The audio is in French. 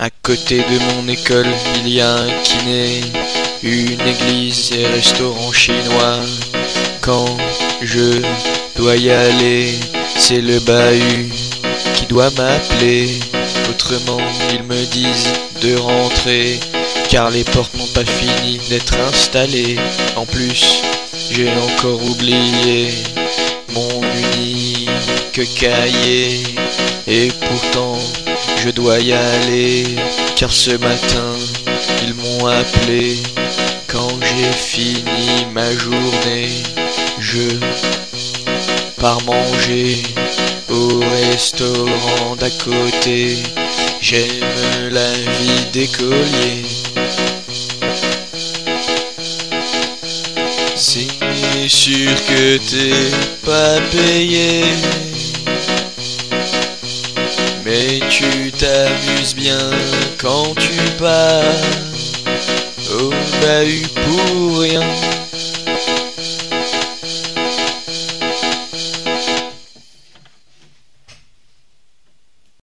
À côté de mon école, il y a un kiné, une église et restaurant chinois. Quand je dois y aller, c'est le bahut qui doit m'appeler. Autrement, ils me disent de rentrer, car les portes n'ont pas fini d'être installées. En plus, j'ai encore oublié mon unique cahier. Et pourtant, je dois y aller, car ce matin, ils m'ont appelé. Quand j'ai fini ma journée, je pars manger au restaurant d'à côté. J'aime la vie d'écolier. C'est sûr que t'es pas payé, mais tu t'amuses bien quand tu pars au bahut pour rien.